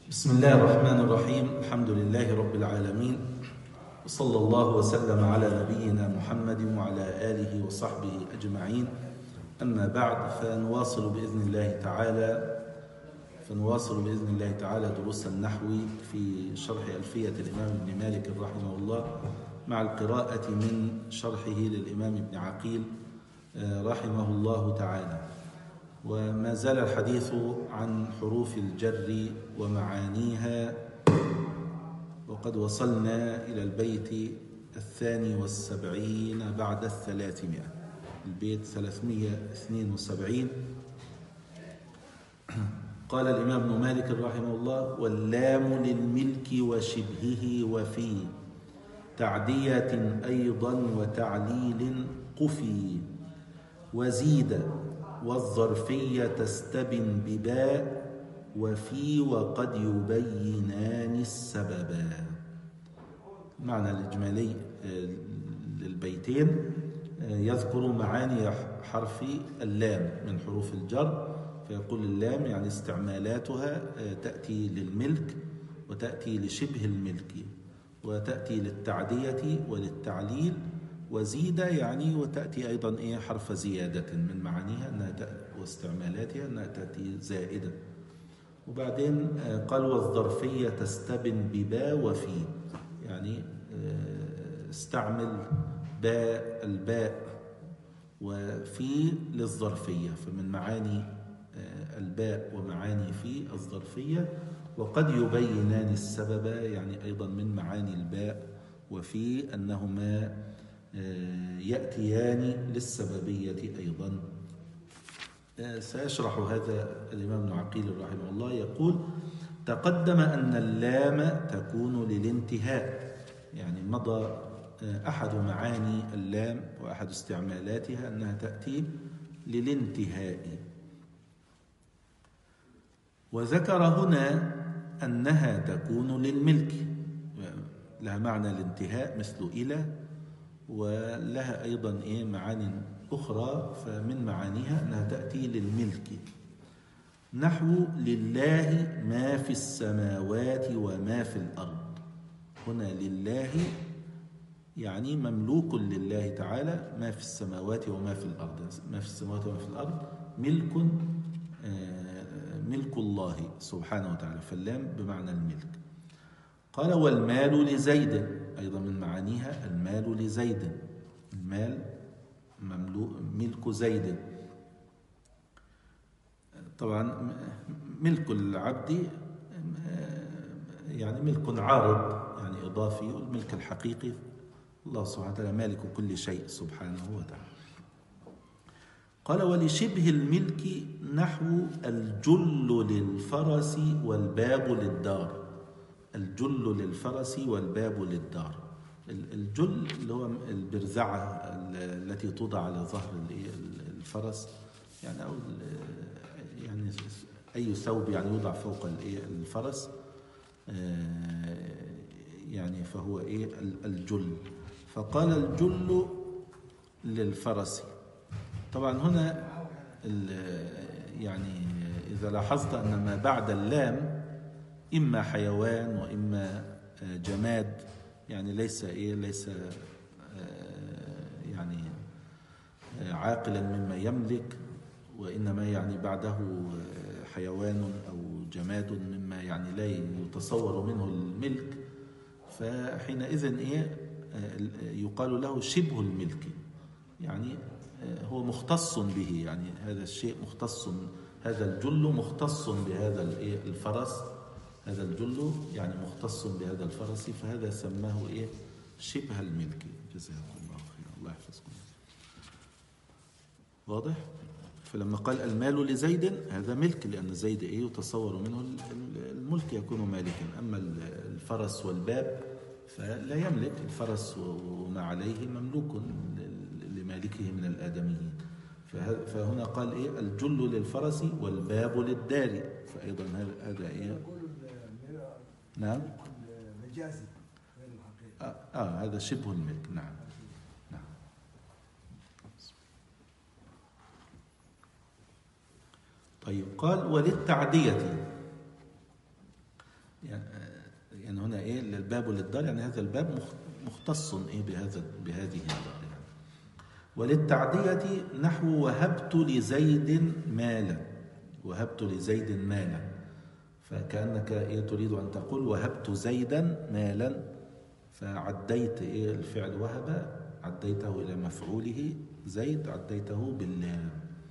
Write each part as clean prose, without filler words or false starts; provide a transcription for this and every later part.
بسم الله الرحمن الرحيم. الحمد لله رب العالمين، وصلى الله وسلم على نبينا محمد وعلى آله وصحبه أجمعين. أما بعد، فنواصل بإذن الله تعالى دروس النحو في شرح ألفية الإمام ابن مالك رحمه الله، مع القراءة من شرحه للإمام ابن عقيل رحمه الله تعالى. وما زال الحديث عن حروف الجر ومعانيها، وقد وصلنا إلى البيت 72 بعد 300، البيت 372. قال الإمام ابن مالك رحمه الله: واللام للملك وشبهه وفي تعدية أيضا وتعليل قفي، وزيد والظرفية تستبن بباء وفي وقد يبينان السببا. معنى الإجمالي للبيتين يذكر معاني حرف اللام من حروف الجر، فيقول اللام يعني استعمالاتها تأتي للملك وتأتي لشبه الملك وتأتي للتعدية وللتعليل، وزيد يعني وتأتي أيضا حرف زيادة من معانيها واستعمالاتها أنها تأتي زائدة. وبعدين قال: والظرفية تستبن بباء وفي، يعني استعمل الباء وفي للظرفية، فمن معاني الباء ومعاني في الظرفية. وقد يبينان السبب، يعني أيضا من معاني الباء وفي أنهما يأتيان للسببية أيضا. سيشرح هذا الإمام ابن عقيل رحمه الله. يقول: تقدم أن اللام تكون للانتهاء، يعني مضى أحد معاني اللام وأحد استعمالاتها أنها تأتي للانتهاء. وذكر هنا أنها تكون للملك، لها معنى الانتهاء مثل إلى، ولها أيضا معاني أخرى، فمن معانيها أنها تأتي للملك، نحو لله ما في السماوات وما في الأرض. هنا لله يعني مملوك لله تعالى، ما في السماوات وما في الأرض. ما في السماوات وما في الأرض ملك الله سبحانه وتعالى، فاللام بمعنى الملك. قال: والمال لزيد، أيضا من معانيها المال لزيد، المال ملك زيد. طبعا ملك العبد يعني ملك عارض، يعني إضافي، والملك الحقيقي الله سبحانه وتعالى مالك كل شيء سبحانه وتعالى. قال: ولشبه الملك نحو الجل للفرس والباب للدار. الجل للفرس والباب للدار. الجل اللي هو البرزعة التي توضع على ظهر الفرس، يعني أو يعني أي ثوب يعني يوضع فوق الفرس، يعني فهو الجل. فقال: الجل للفرس. طبعا هنا يعني إذا لاحظت أن ما بعد اللام إما حيوان وإما جماد، يعني ليس يعني عاقلا مما يملك، وإنما يعني بعده حيوان أو جماد مما يعني لا يتصور منه الملك، فحينئذ يقال له شبه الملك، يعني هو مختص به، يعني هذا الشيء مختص، هذا الجل مختص بهذا الفرس، هذا الجل يعني مختص بهذا الفرس، فهذا سماه شبه الملك. جزاكم الله خيرا، الله يحفظكم. واضح؟ فلما قال المال لزيد هذا ملك، لأن زيد يتصور منه الملك يكون مالكا. أما الفرس والباب فلا يملك، الفرس وما عليه مملوك لمالكه من الآدميين. فهنا قال الجل للفرس والباب للدار، فأيضا هذا نعم مجازي غير الحقيقي. هذا شبه الملك. نعم. طيب، قال: وللتعدية يعني هنا إيه للباب وللدار، يعني هذا الباب مختص إيه بهذه الدار يعني. وللتعدية نحو وهبت لزيد مالا، وهبت لزيد مالا، فكأنك إيه تريد أن تقول وهبت زيدا مالا، فعديت إيه الفعل وهب، عديته إلى مفعوله زيد، عديته باللام.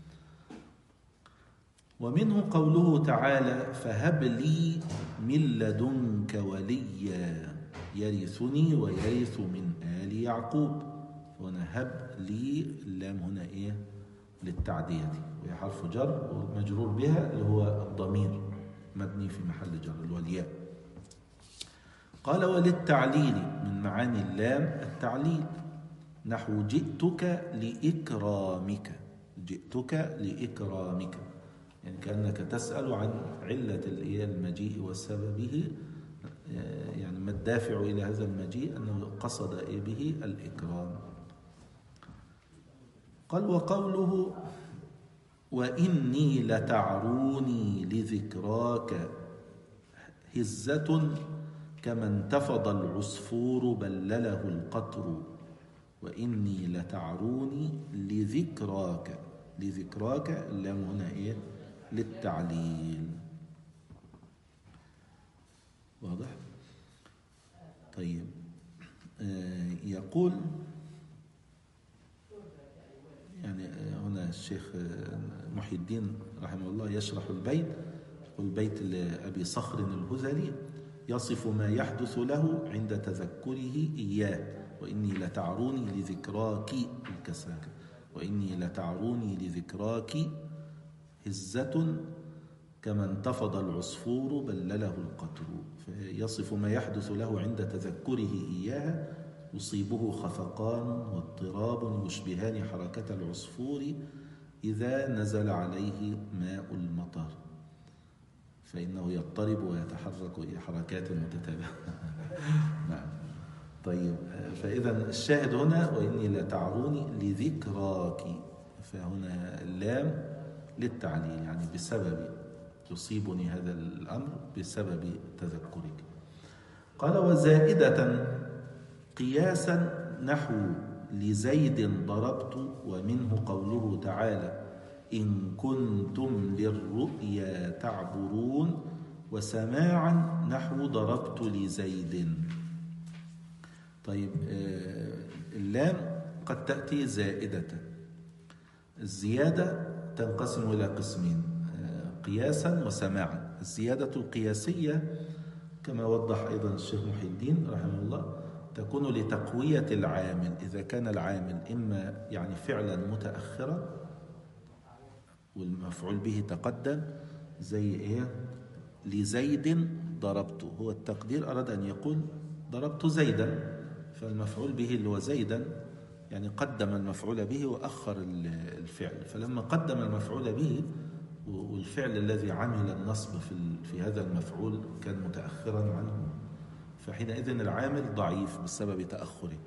ومنه قوله تعالى فهب لي من لدنك وليا يرثني ويرث من آل يعقوب. هنا هب لي، اللام هنا إيه للتعدية، وهي حرف جر والمجرور بها اللي هو الضمير مبني في محل جر الولياء. قال وللتعليل من معاني اللام التعليل، نحو جئتك لإكرامك، جئتك لإكرامك، يعني كأنك تسأل عن علة المجيء وسببه، يعني ما الدافع إلى هذا المجيء، أنه قصد به الإكرام. قال وقوله وإني لتعروني لذكراك هزة كما انتفض العصفور بلله القطر، وإني لتعروني لذكراك، لذكراك اللام هنا إيه للتعليل. واضح؟ طيب يقول يعني هنا الشيخ محي الدين رحمه الله يشرح البيت، والبيت لأبي صخر الهذلي يصف ما يحدث له عند تذكره إياه، وإني لتعروني لذكراك الكساك، وإني لتعروني لذكراك هزة كما انتفض العصفور بلله القطر، فيصف ما يحدث له عند تذكره إياها، يصيبه خفقان واضطراب يشبهان حركة العصفور إذا نزل عليه ماء المطر، فإنه يضطرب ويتحرك حركات متتابعة. نعم. طيب فإذا الشاهد هنا وإني لتعروني لذكراك، فهنا اللام للتعليل، يعني بسبب يصيبني هذا الأمر بسبب تذكرك. قال وزائدة قياسا نحو لزيد ضربت، ومنه قوله تعالى إن كنتم للرؤيا تعبرون، وسماعا نحو ضربت لزيد. طيب اللام قد تأتي زائدة، الزيادة تنقسم إلى قسمين قياسا وسماعا. الزيادة القياسية كما وضح أيضا الشيخ محي الدين رحمه الله تكون لتقوية العامل، إذا كان العامل إما يعني فعلا متأخرا والمفعول به تقدم، زي إيه لزيد ضربته، هو التقدير أراد أن يقول ضربت زيدا، فالمفعول به اللي هو زيدا يعني قدم المفعول به وأخر الفعل، فلما قدم المفعول به والفعل الذي عمل النصب في هذا المفعول كان متأخرا عنه، فحينئذ العامل ضعيف بسبب تأخره،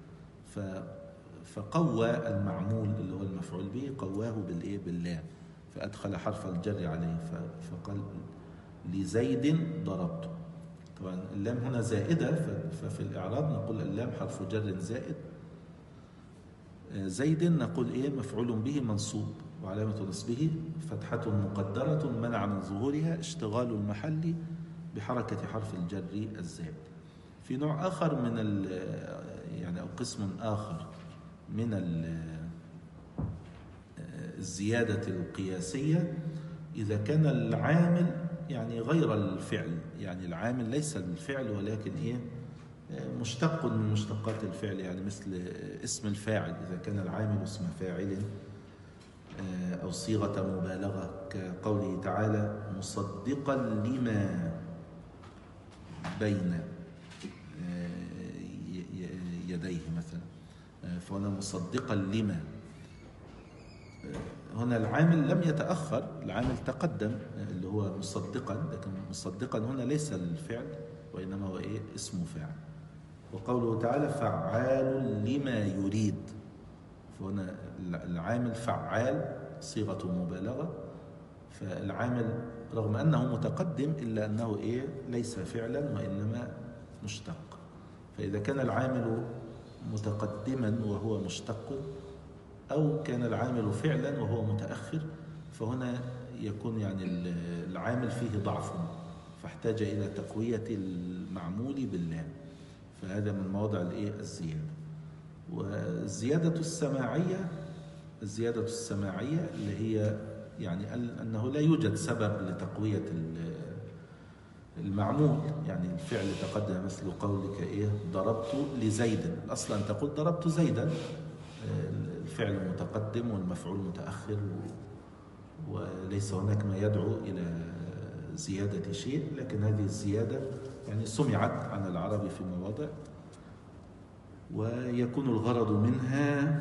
فقوى المعمول اللي هو المفعول به قواه باللام، فأدخل حرف الجر عليه، فقال لزيد ضربته. طبعا اللام هنا زائدة، ففي الإعراب نقول اللام حرف جر زائد. زيد نقول إيه مفعول به منصوب وعلامة نصبه فتحة مقدرة منع من ظهورها اشتغال المحل بحركة حرف الجر الزائد. في نوع آخر من يعني أو قسم آخر من الزيادة القياسية، إذا كان العامل يعني غير الفعل، يعني العامل ليس الفعل ولكن إيه مشتق من مشتقات الفعل، يعني مثل اسم الفاعل، إذا كان العامل اسم فاعل أو صيغة مبالغة كقوله تعالى مصدقا لما بين يديه مثلا، فهنا مصدقا لما، هنا العامل لم يتأخر، العامل تقدم اللي هو مصدقا، لكن مصدقا هنا ليس الفعل وإنما هو إيه اسم فاعل. وقوله تعالى فعال لما يريد، فهنا العامل فعال صيغة مبالغة، فالعامل رغم أنه متقدم إلا أنه ليس فعلا وإنما مشتق. فإذا كان العامل متقدما وهو مشتق، أو كان العامل فعلا وهو متأخر، فهنا يكون يعني العامل فيه ضعف، فاحتاج إلى تقوية المعمول باللام، فهذا من مواضع الزيادة. والزيادة السماعية اللي هي يعني أنه لا يوجد سبب لتقوية المعمول، يعني الفعل تقدم مثل قولك ضربت لزيد، الأصل أن تقول ضربت زيدا، الفعل متقدم والمفعول متأخر، وليس هناك ما يدعو إلى زيادة شيء، لكن هذه الزيادة يعني سمعت عن العرب في مواضع، ويكون الغرض منها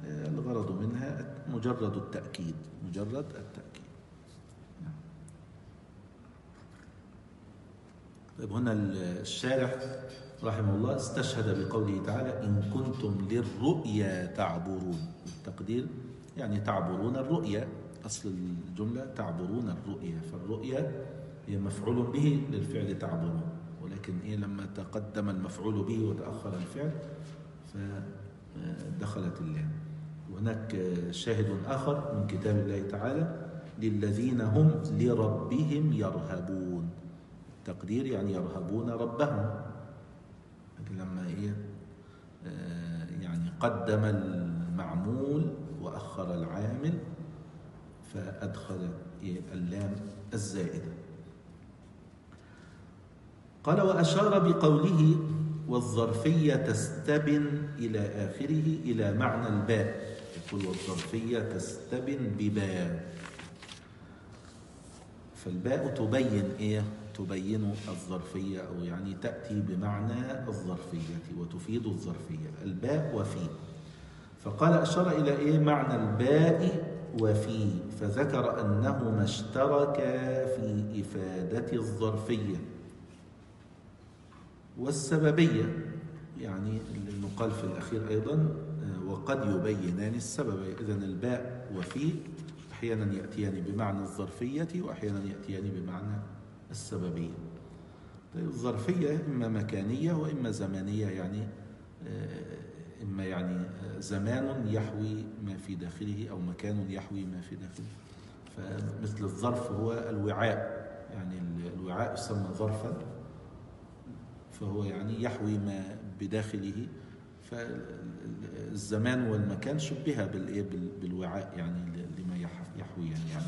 مجرد التأكيد. طيب هنا الشارح رحمه الله استشهد بقوله تعالى: إن كنتم للرؤيا تعبرون. التقدير يعني تعبرون الرؤيا، أصل الجملة تعبرون الرؤيا، فالرؤيا هي مفعول به للفعل تعبرون، ولكن لما تقدم المفعول به وتأخر الفعل فدخلت اللام. وهناك شاهد آخر من كتاب الله تعالى: للذين هم لربهم يرهبون. التقدير يعني يرهبون ربهم، لكن لما يعني قدم المعمول وأخر العامل فأدخل اللام الزائدة. قال: وأشار بقوله: والظرفية تستبن إلى آخره إلى معنى الباء. يقول: والظرفية تستبن بباء، فالباء تبين الظرفية، أو يعني تأتي بمعنى الظرفية وتفيد الظرفية، الباء وفي. فقال أشار إلى معنى الباء وفي، فذكر أنهما اشتركا في إفادة الظرفية والسببية، يعني المقال في الأخير أيضا: وقد يبينان السبب. إذن الباء وفي أحيانا يأتيان بمعنى الظرفية وأحيانا يأتيان بمعنى السببية. الظرفية إما مكانية وإما زمانية، يعني إما يعني زمان يحوي ما في داخله أو مكان يحوي ما في داخله. فمثل الظرف هو الوعاء، يعني الوعاء يسمى ظرفا، فهو يعني يحوي ما بداخله. فالزمان والمكان شبه بالوعاء، يعني لما يحوي يعني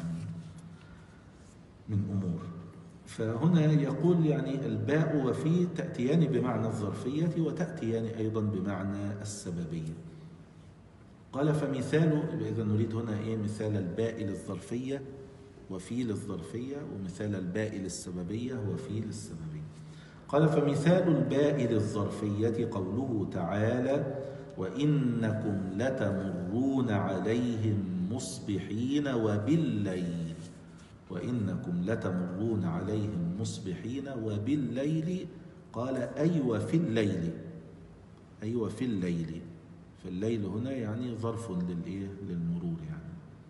من أمور. فهنا يقول يعني الباء وفي تأتيان بمعنى الظرفية وتأتيان أيضا بمعنى السببية. قال: فمثال، إذا نريد هنا مثال الباء للظرفية وفي للظرفية، ومثال الباء للسببية وفي للسببية. قال: فمثال الباء للظرفية قوله تعالى: وإنكم لتمرون عليهم مصبحين وبالليل. وإنكم لتمرون عليهم مصبحين وبالليل. قال: أي وفي الليل، أي وفي الليل. فالليل هنا يعني ظرف للمرور يعني.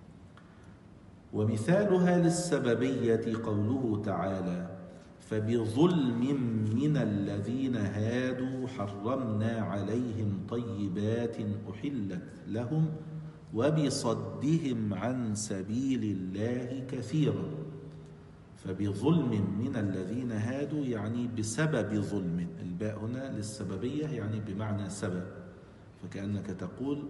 ومثالها للسببية قوله تعالى: فبظلم من الذين هادوا حرمنا عليهم طيبات أحلت لهم وبصدهم عن سبيل الله كثيرا. فبظلم من الذين هادوا يعني بسبب ظلم. الباء هنا للسببية يعني بمعنى سبب، فكأنك تقول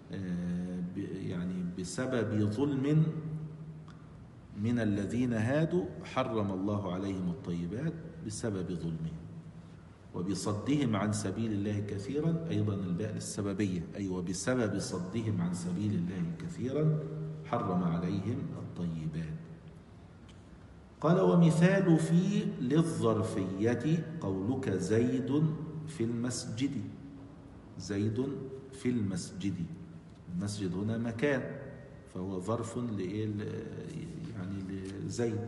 يعني بسبب ظلم من الذين هادوا حرم الله عليهم الطيبات بسبب ظلمهم. وبصدهم عن سبيل الله كثيرا أيضا الباء للسببية، أي وبسبب صدهم عن سبيل الله كثيرا حرم عليهم الطيبات. قال: ومثال في للظرفية قولك: زيد في المسجد. زيد في المسجد، المسجد هنا مكان، فهو ظرف يعني لزيد.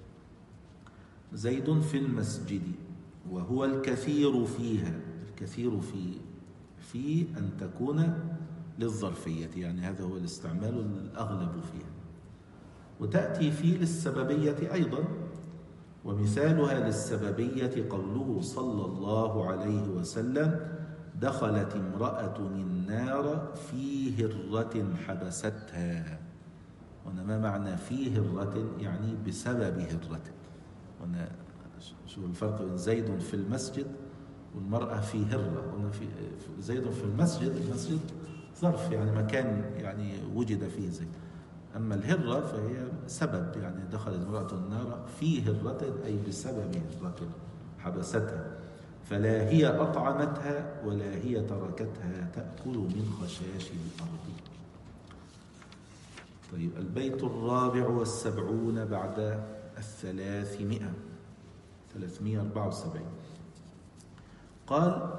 زيد في المسجد، وهو الكثير فيها. الكثير في أن تكون للظرفية، يعني هذا هو الاستعمال الأغلب فيها. وتأتي في للسببية أيضا. ومثالها للسببية قوله صلى الله عليه وسلم: دخلت امرأة النار في هرة حبستها. وأنا ما معنى في هرة؟ يعني بسبب هرة. وأنا شو الفرق بين زيد في المسجد والمرأة في هرة؟ قلنا في زيد في المسجد، المسجد ظرف يعني مكان يعني وجد فيه زيد. أما الهرة فهي سبب، يعني دخلت امرأة النار في هرة أي بسبب هرة حبستها، فلا هي أطعمتها ولا هي تركتها تأكل من خشاش الأرض. طيب، البيت 74 بعد 374. قال: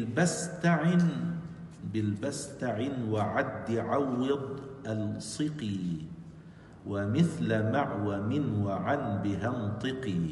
بالبستع وعد عوض الصقي ومثل معوم وعن بها انطقي.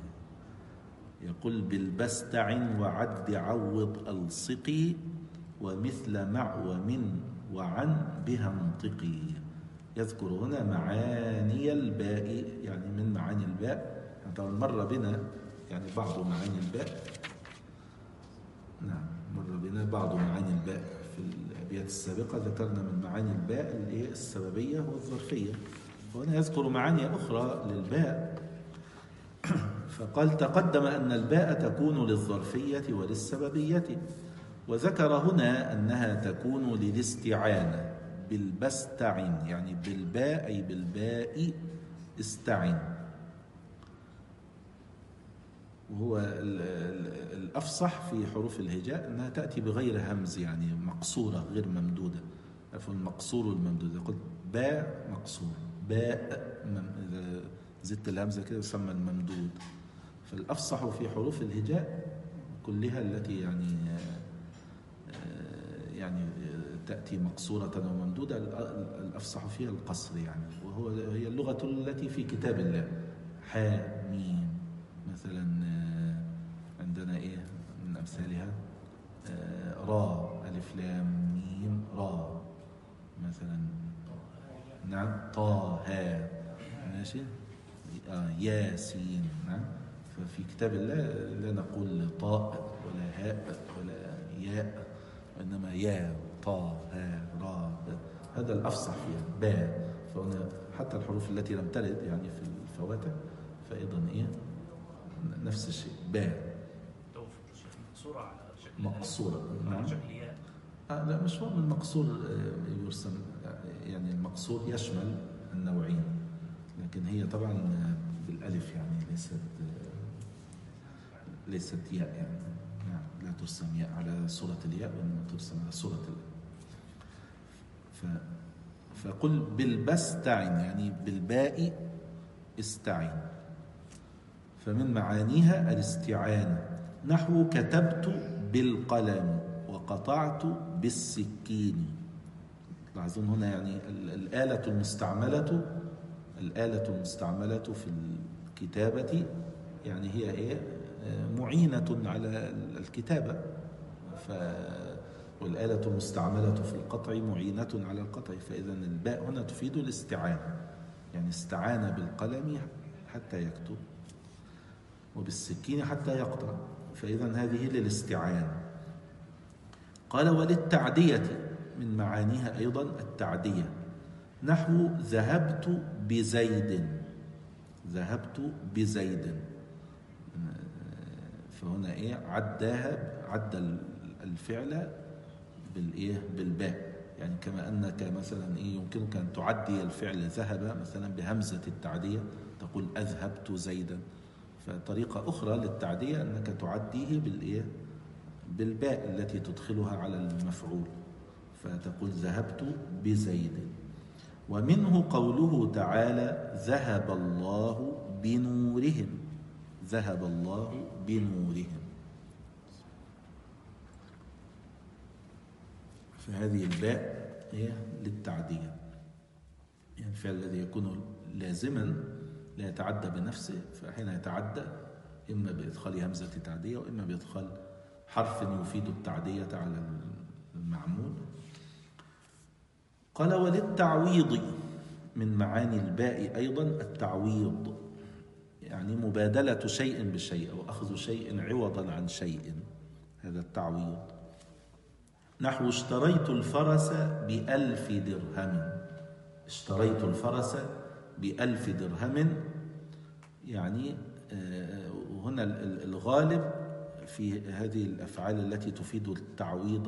يقول: بالبستع وعد عوض الصقي ومثل معوم وعن بها انطقي. يذكر هنا معاني الباء، يعني من معاني الباء. طبعا مر بنا يعني بعض معاني الباء. نعم، مر بنا بعض معاني الباء في الأبيات السابقة. ذكرنا من معاني الباء السببية والظرفية، وهنا يذكر معاني أخرى للباء. فقال: تقدم أن الباء تكون للظرفية وللسببية، وذكر هنا أنها تكون للاستعانة بالبستعن، يعني بالباء أي بالباء استعن. وهو الأفصح في حروف الهجاء أنها تأتي بغير همز، يعني مقصورة غير ممدودة. المقصور والممدود، قلت باء مقصور، باء إذا زدت الهمزة كده يسمى الممدود. فالأفصح في حروف الهجاء كلها التي يعني تأتي مقصورة وممدودة، الأفصح فيها القصر يعني. هي اللغة التي في كتاب الله. حاء ميم مثلا، عندنا إيه من أمثالها؟ راء ألف لام ميم راء مثلا. نعم، طه ها ماشي، ياسين. نعم، ففي كتاب الله لا نقول طاء ولا هاء ولا ياء، وإنما يا طا ها را. هذا الأفصح فيها باء. فهنا حتى الحروف التي لم ترد يعني في الفواتح فأيضا إيه نفس الشيء، باء مقصورة على شكل مقصورة. على شكل ياء. لا، مش هو المقصور يرسم، يعني المقصور يشمل النوعين، لكن هي طبعا بالألف، يعني ليست ياء يعني. لا ترسم ياء على صورة الياء، وإنما ترسم على صورة الياء. فقل بالبستعن، يعني بالباء استعين. فمن معانيها الاستعانة، نحو كتبت بالقلم وقطعت بالسكين. لاحظون هنا يعني الآلة المستعملة في الكتابة يعني هي إيه؟ معينة على الكتابة. والآلة المستعملة في القطع معينة على القطع. فإذا الباء هنا تفيد الاستعانة، يعني استعان بالقلم حتى يكتب وبالسكين حتى يقطع. فإذا هذه للاستعانة. قال: وللتعدية من معانيها أيضا التعدية، نحو ذهبت بزيد. فهنا إيه؟ عد الفعل بالباء، يعني كما أنك مثلا إيه يمكنك أن تعدي الفعل ذهب مثلا بهمزة التعدية، تقول أذهبت زيدا. فطريقة أخرى للتعدية أنك تعديه بالباء التي تدخلها على المفعول، فتقول ذهبت بزيد. ومنه قوله تعالى: ذهب الله بنورهم. فهذه الباء هي للتعدية، يعني الفعل الذي يكون لازما لا يتعدى بنفسه، فحين يتعدى إما بإدخال همزة تعدية وإما بإدخال حرف يفيد التعدية على المعمول. قال: وللتعويض من معاني الباء أيضا التعويض، يعني مبادلة شيء بشيء أو أخذ شيء عوضا عن شيء، هذا التعويض. نحو اشتريت الفرس ب1000 درهم، اشتريت الفرس ب1000 درهم، يعني هنا الغالب في هذه الأفعال التي تفيد التعويض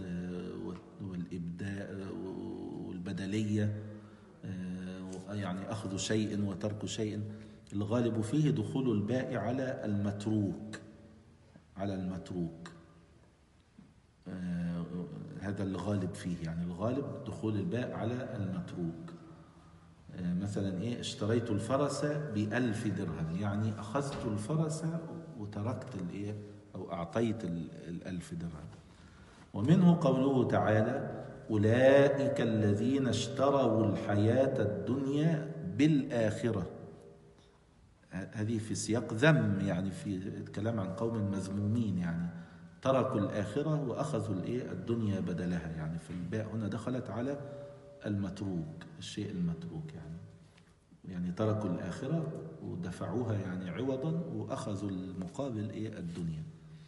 والإبداء والبدلية، يعني أخذ شيء وترك شيء، الغالب فيه دخول الباء على المتروك، على المتروك، هذا الغالب فيه، يعني الغالب دخول الباء على المتروك. مثلا اشتريت الفرس ب1000 درهم، يعني أخذت الفرس وتركت أو أعطيت 1000 درهم. ومنه قوله تعالى أولئك الذين اشتروا الحياة الدنيا بالآخرة، هذه في سياق ذم، يعني في الكلام عن قوم مذمومين، يعني تركوا الآخرة وأخذوا الدنيا بدلها، يعني في الباء هنا دخلت على المتروك، الشيء المتروك، يعني تركوا الآخرة ودفعوها يعني عوضا وأخذوا المقابل الدنيا.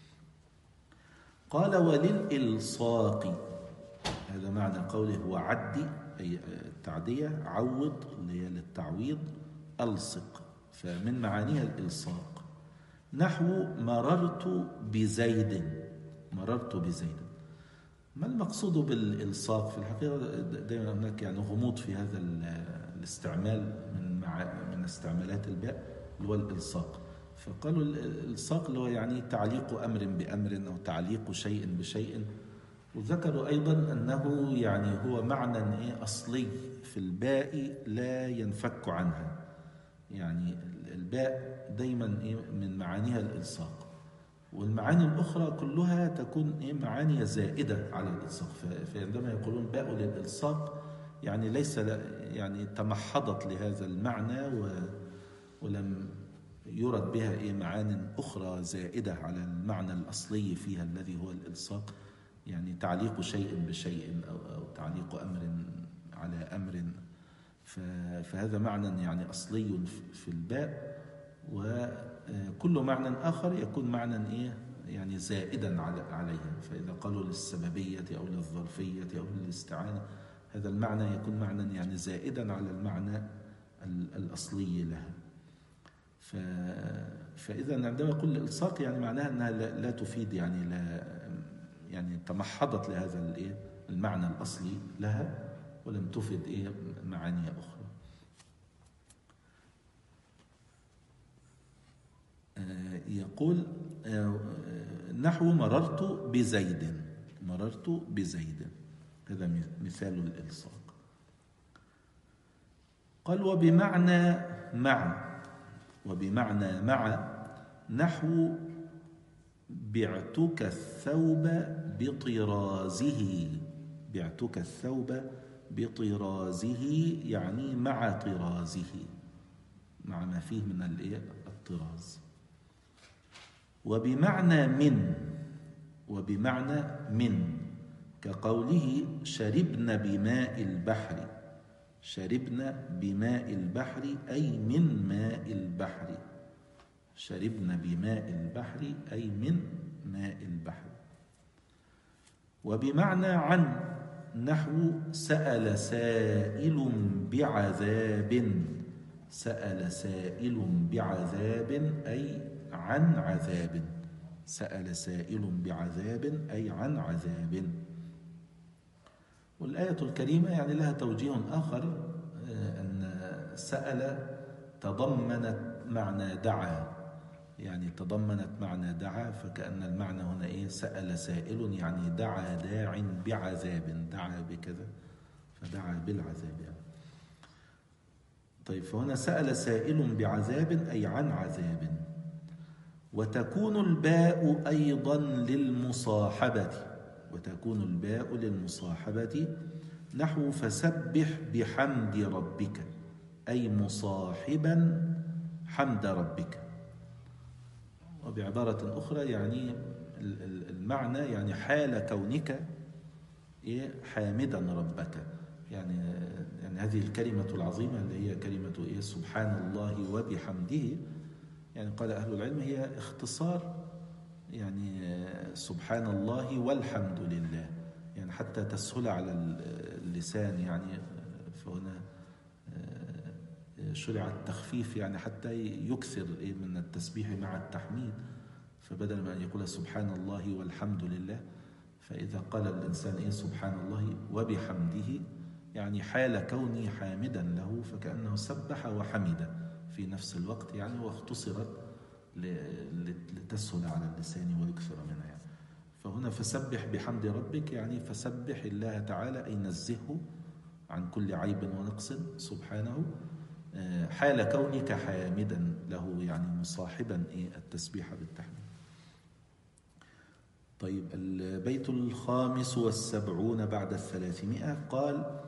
قال وللإلصاق، هذا معنى قوله وعدي أي التعدية، عوض اللي هي للتعويض، ألصق، فمن معانيها الإلصاق. نحو مررت بزيد، مررت بزيد. ما المقصود بالإلصاق؟ في الحقيقة دائما هناك يعني غموض في هذا الاستعمال من استعمالات الباء اللي هو الإلصاق. فقالوا الإلصاق اللي هو يعني تعليق أمر بأمر أو تعليق شيء بشيء، وذكروا أيضا أنه يعني هو معنى أصلي في الباء لا ينفك عنها، يعني الباء دايما من معانيها الإلصاق، والمعاني الأخرى كلها تكون معاني زائدة على الإلصاق. فعندما يقولون باء للإلصاق يعني ليس يعني تمحضت لهذا المعنى ولم يرد بها معان أخرى زائدة على المعنى الأصلي فيها الذي هو الإلصاق، يعني تعليق شيء بشيء أو تعليق أمر على أمر. فهذا معنى يعني أصلي في الباء، وكل معنى آخر يكون معنى يعني زائدا عليها. فإذا قالوا للسببية أو للظرفية أو للاستعانة، هذا المعنى يكون معنى يعني زائدا على المعنى الأصلي لها. فإذا عندما يقول الإلصاق يعني معناها أنها لا تفيد، يعني لا يعني تمحضت لهذا المعنى الأصلي لها ولم تفد معاني أخرى. يقول نحو مررت بزيد، مررت بزيد، هذا مثال الإلصاق. قال وبمعنى مع، وبمعنى مع نحو بعتك الثوب بطرازه، بعتك الثوب بطرازه يعني مع طرازه، مع ما فيه من الطراز. وبمعنى من، وبمعنى من كقوله شربنا بماء البحر، شربنا بماء البحر أي من ماء البحر، شربنا بماء البحر أي من ماء البحر. وبمعنى عن نحو سأل سائل بعذاب، سأل سائل بعذاب أي عن عذاب، سأل سائل بعذاب أي عن عذاب. والآية الكريمة يعني لها توجيه آخر، أن سأل تضمنت معنى دعا، يعني تضمنت معنى دعا، فكأن المعنى هنا سأل سائل يعني دعا داع بعذاب، دعا بكذا فدعا بالعذاب يعني. طيب فهنا سأل سائل بعذاب أي عن عذاب. وتكون الباء أيضا للمصاحبة، وتكون الباء للمصاحبة نحو فسبح بحمد ربك أي مصاحبا حمد ربك. وبعبارة أخرى يعني المعنى يعني حال كونك حامدا ربك، يعني هذه الكلمة العظيمة اللي هي كلمة إيه؟ سبحان الله وبحمده. يعني قال أهل العلم هي اختصار يعني سبحان الله والحمد لله، يعني حتى تسهل على اللسان. يعني فهنا شرع التخفيف يعني حتى يكثر من التسبيح مع التحميد. فبدل ما أن يقول سبحان الله والحمد لله، فإذا قال الإنسان سبحان الله وبحمده، يعني حال كوني حامدا له فكأنه سبح وحمد في نفس الوقت، يعني واختصرت لتسهل على اللسان ويكثر منها. يعني فهنا فسبح بحمد ربك، يعني فسبح الله تعالى أي نزهه عن كل عيب ونقص سبحانه، حال كونك حامدا له، يعني مصاحبا التسبيح بالتحميد. طيب البيت 75 بعد 300 قال،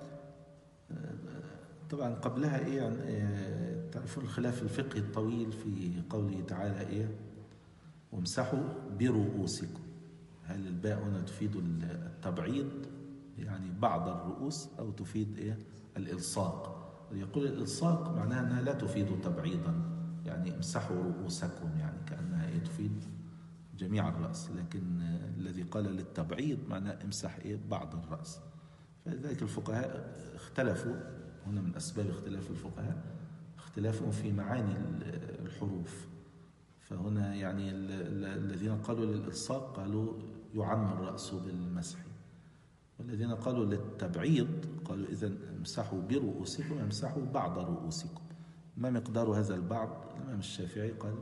طبعا قبلها يعني تعرفون الخلاف الفقهي الطويل في قوله تعالى وامسحوا برؤوسكم. هل الباء هنا تفيد التبعيض يعني بعض الرؤوس، أو تفيد الإلصاق؟ يقول الإلصاق معناها أنها لا تفيد تبعيضا، يعني امسحوا رؤوسكم، يعني كأنها تفيد جميع الرأس. لكن الذي قال للتبعيض معناه امسح بعض الرأس. فلذلك الفقهاء اختلفوا، هنا من أسباب اختلاف الفقهاء اختلافهم في معاني الحروف. فهنا يعني الذين قالوا للإلصاق قالوا يعم الرأس بالمسح، والذين قالوا للتبعيض قالوا إذن امسحوا برؤوسكم، امسحوا بعض رؤوسكم. ما مقدار هذا البعض؟ الإمام الشافعي قال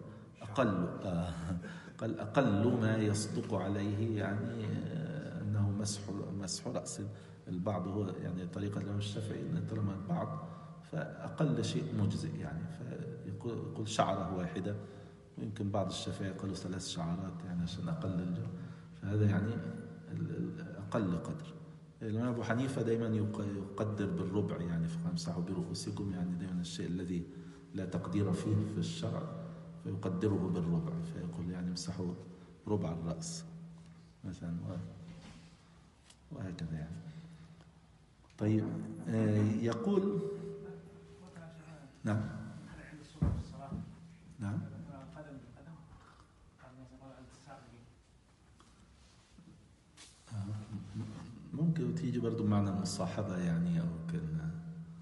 أقل ما يصدق عليه يعني أنه مسح رأس. البعض هو يعني طريقة الإمام الشافعي أن طالما البعض فأقل شيء مجزئ، يعني فيقول شعرة واحدة، ويمكن بعض الشافعية قالوا 3 شعرات يعني عشان أقل الجو، فهذا يعني أقل قدر. الإمام أبو حنيفة دائما يقدر بالربع، يعني فامسحوا برؤوسكم، يعني دائما الشيء الذي لا تقدير فيه في الشرع فيقدره بالربع، فيقول يعني امسحوا ربع الرأس مثلا، وهكذا يعني. طيب يقول نعم نعم ممكن تيجي برضو معنى المصاحبة يعني، أو كنا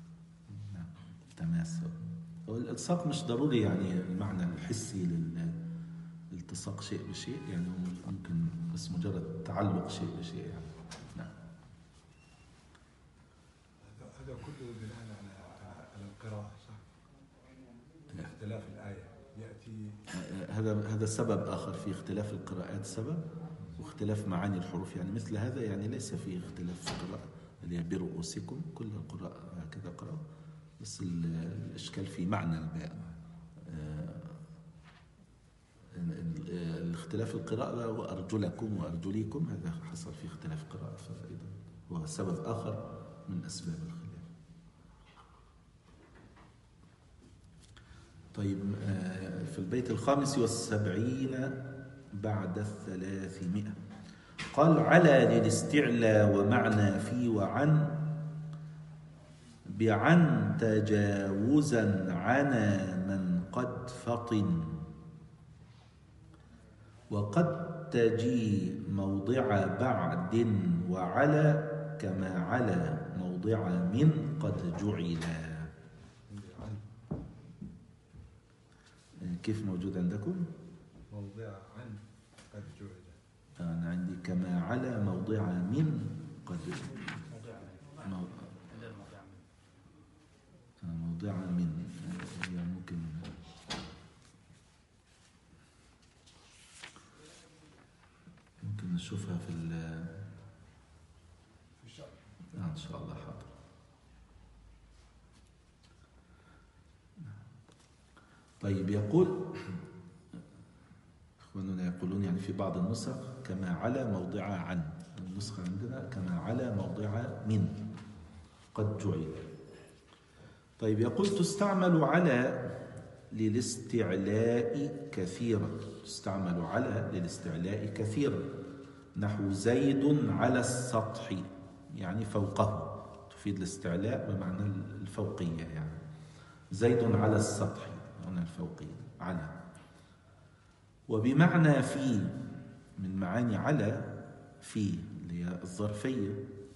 تماس. والالتصاق مش ضروري يعني المعنى الحسي للالتصاق شيء بشيء، يعني ممكن بس مجرد تعلق شيء بشيء يعني. نعم. هذا كله بناء على القراءة، صح؟ اختلاف الآية يأتي هذا سبب آخر في اختلاف القراءات، سبب واختلاف معاني الحروف. يعني مثل هذا يعني ليس فيه اختلاف في القراءة، اللي هي برؤوسكم كل القراء هكذا قرأوا، بس الإشكال في معنى الباء. الاختلاف القراءة وأرجلكم وأرجليكم هذا حصل في اختلاف قراءة، فإذا هو سبب آخر من أسباب الخلاف. طيب في البيت 75 بعد 300 قال على للاستعلاء ومعنى في وعن، بعن تجاوزا عنا من قد فطن، وقد تجي موضع بعد وعلى كما على موضع من قد جعل. كيف موجود عندكم؟ موضع عن قد جعل. أنا عندي كما على موضع من قد موضع من، هي ممكن نشوفها في الشرح إن شاء الله. حاضر. طيب يقول إخواننا يقولون يعني في بعض النسخ كما على موضع عن، النسخة عندنا كما على موضع من قد جعل. طيب يقول تستعمل على للاستعلاء كثيرا، تستعمل على للاستعلاء كثيرا، نحو زيد على السطح يعني فوقه، تفيد الاستعلاء بمعنى الفوقية، يعني زيد على السطح، هنا الفوقية على. وبمعنى في، من معاني على في اللي هي الظرفية،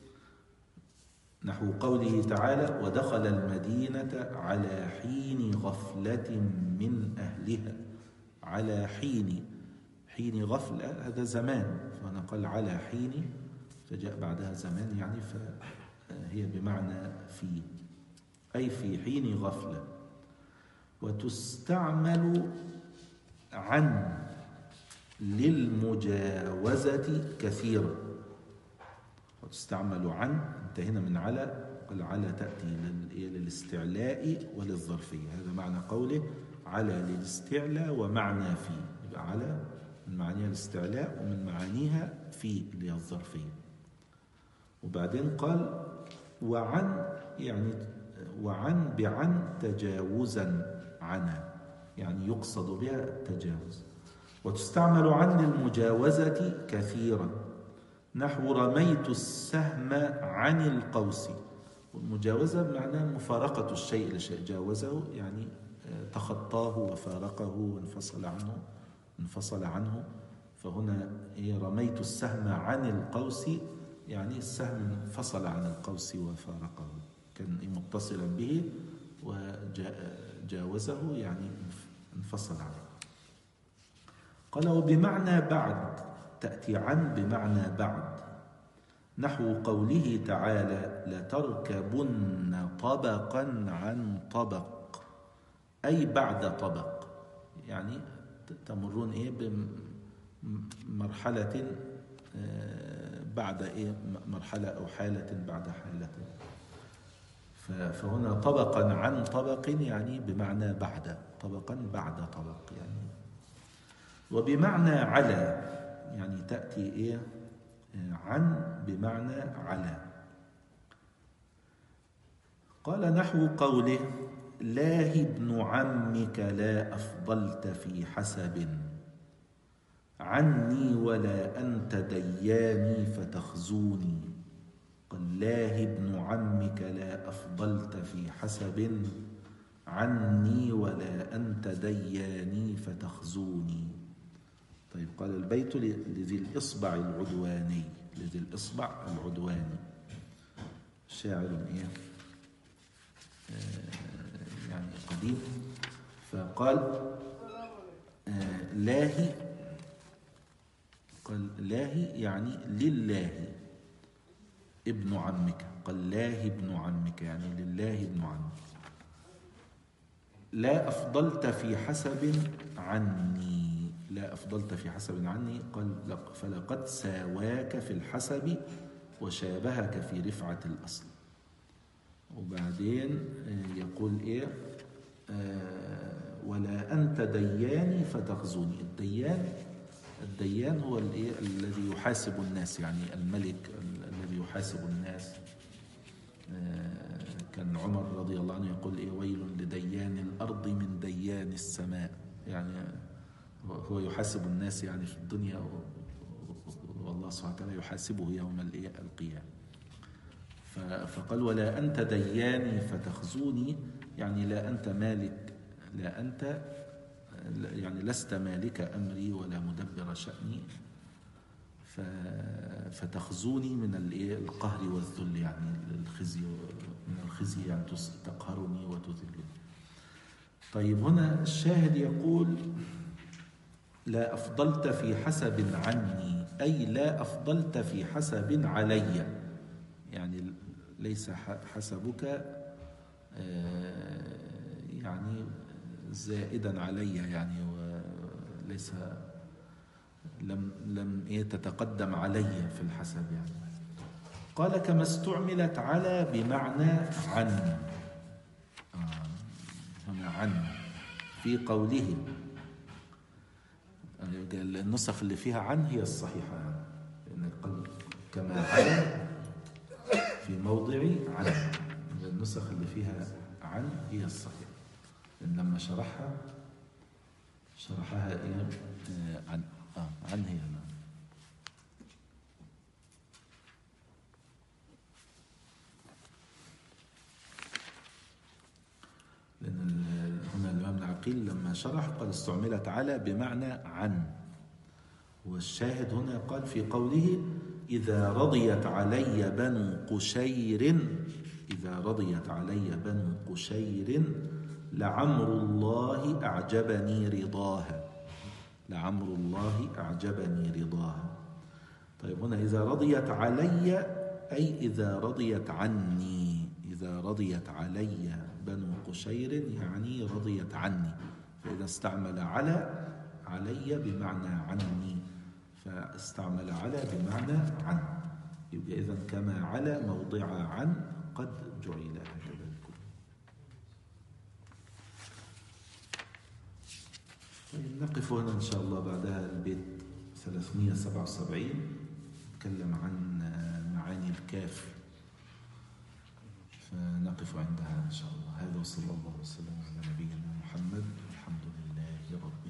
نحو قوله تعالى ودخل المدينة على حين غفلة من أهلها. على حين، حين غفلة هذا زمان، فهنا قال على حين فجاء بعدها زمان، يعني فهي بمعنى في، أي في حين غفلة. وتستعمل عن للمجاوزة كثيرا. وتستعمل عن، انتهينا من على، قال على تأتي للاستعلاء وللظرفية، هذا معنى قوله على للاستعلاء ومعنى في. يبقى على من معانيها الاستعلاء ومن معانيها في اللي هي الظرفية. وبعدين قال وعن، يعني وعن بعن تجاوزا عنا، يعني يقصد بها التجاوز. وتستعمل عن للمجاوزة كثيرا، نحو رميت السهم عن القوس. والمجاوزة بمعنى مفارقة الشيء لشيء، جاوزه يعني تخطاه وفارقه وانفصل عنه. فهنا رميت السهم عن القوس، يعني السهم انفصل عن القوس وفارقه، كان متصلا به وجاوزه يعني انفصل عنه. قال وبمعنى بعد، تأتي عن بمعنى بعد، نحو قوله تعالى لتركبن طبقا عن طبق، أي بعد طبق، يعني تمرون بمرحلة بعد مرحلة أو حالة بعد حالة. فهنا طبقا عن طبق يعني بمعنى بعد، طبقا بعد طبق يعني. وبمعنى على، يعني تأتي عن بمعنى على. قال نحو قوله لاه ابن عمك لا أفضلت في حسب، عني ولا أنت دياني فتخزوني. قال لاه ابن عمك لا أفضلت في حسب، عني ولا أنت دياني فتخزوني. طيب قال البيت لذي الإصبع العدواني، لذي الإصبع العدواني شاعر يعني قديم. فقال لاهي، قال لاهي يعني لله ابن عمك، قال لاه ابن عمك يعني لله ابن عمك. لا أفضلت في حسب عني، لا أفضلت في حسب عني، قال فلقد ساواك في الحسب وشابهك في رفعة الأصل. وبعدين يقول ولا أنت دياني فتخزوني. الديان هو الذي يحاسب الناس، يعني الملك الذي يحاسب الناس. كان عمر رضي الله عنه يقول ويل لديان الأرض من ديان السماء، يعني هو يحاسب الناس يعني في الدنيا، والله سبحانه وتعالى يحاسبه يوم القيامة. فقال ولا أنت دياني فتخزوني، يعني لا أنت مالك، لا أنت يعني لست مالك أمري ولا مدبر شأني، فتخزوني من القهر والذل، يعني الخزي، من الخزي يعني تقهرني وتذلني. طيب هنا الشاهد يقول لا أفضلت في حسب عني، أي لا أفضلت في حسب علي، يعني ليس حسبك يعني زائدا علي، يعني وليس لم تتقدم علي في الحسب يعني. قال كما استعملت على بمعنى عن، هنا عن في قوله، النسخ اللي فيها عن هي الصحيحة، يعني قال كما على في موضع عن، النسخ اللي فيها عن هي الصحيحة، لما شرحها عن عن هي هنا. العقيل لما شرح قال استعملت على بمعنى عن، والشاهد هنا قال في قوله إذا رضيت علي بنو قشير، إذا رضيت علي بنو قشير لعمر الله أعجبني رضاها، لعمر الله أعجبني رضاها. طيب هنا إذا رضيت علي أي إذا رضيت عني، إذا رضيت علي بنو قشير يعني رضيت عني، فإذا استعمل علي بمعنى عني، فاستعمل على بمعنى عن، يبقى إذن كما على موضع عن قد جعل هكذا الكل. طيب نقف هنا إن شاء الله، بعدها البيت 377 نتكلم عن معاني الكاف، فنقف عندها إن شاء الله. هذا وصلى الله وسلم على نبينا محمد، الحمد لله رب